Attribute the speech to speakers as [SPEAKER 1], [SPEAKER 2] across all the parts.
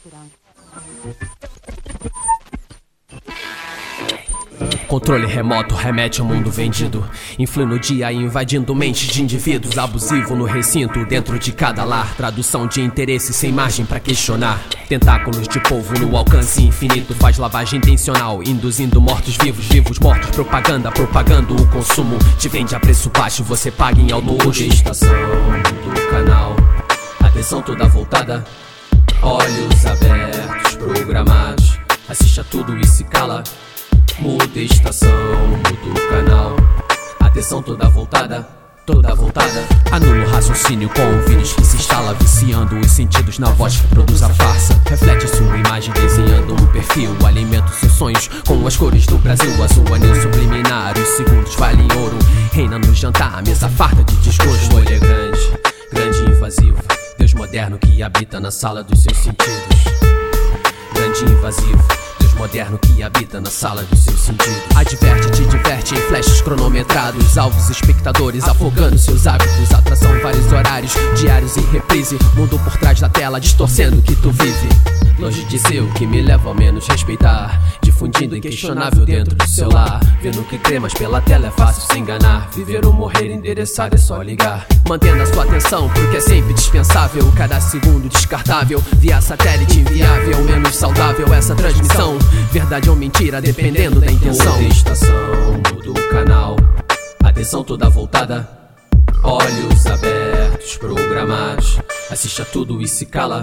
[SPEAKER 1] Controle remoto remete ao mundo vendido, influi no dia invadindo mentes de indivíduos. Abusivo no recinto, dentro de cada lar. Tradução de interesse sem margem pra questionar. Tentáculos de polvo no alcance infinito. Faz lavagem intencional, induzindo mortos-vivos. Vivos mortos, propaganda, propagando o consumo. Te vende a preço baixo, você paga em alto custo. Estação do canal, atenção toda voltada, olhos abertos, programados. Assiste a tudo e se cala. Muda estação, muda o canal, atenção toda voltada, toda voltada. Anula o raciocínio com o vírus que se instala, viciando os sentidos na voz que produz a farsa. Reflete sua imagem desenhando um perfil, alimenta seus sonhos com as cores do Brasil. Azul, anil subliminar, os segundos valem ouro. Reina no jantar, a mesa farta de desgosto. Olho é grande, grande e invasivo, Deus moderno que habita na sala dos seus sentidos. Grande e invasivo, moderno que habita na sala dos seus sentidos. Adverte, te diverte em flashes cronometrados. Alvos espectadores afogando seus hábitos. Atração em vários horários, diários em reprise. Mundo por trás da tela, distorcendo o que tu vive. Longe de ser o que me leva ao menos respeitar. Difundindo inquestionável dentro do seu lar. Vendo que crê, mas pela tela é fácil se enganar. Viver ou morrer endereçado é só ligar. Mantendo a sua atenção porque é sempre dispensável. Cada segundo descartável, via satélite inviável. Menos saudável essa transmissão. Verdade ou mentira, dependendo da intenção. Muda estação, muda o canal, atenção toda voltada, olhos abertos, programados. Assiste a tudo e se cala.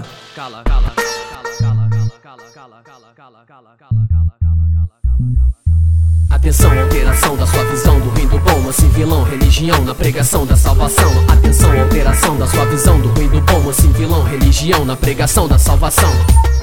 [SPEAKER 1] Atenção, alteração da sua visão do ruim do bom. Moço em vilão, religião na pregação da salvação. Atenção, alteração da sua visão do ruim do bom. Moço em vilão, religião na pregação da salvação.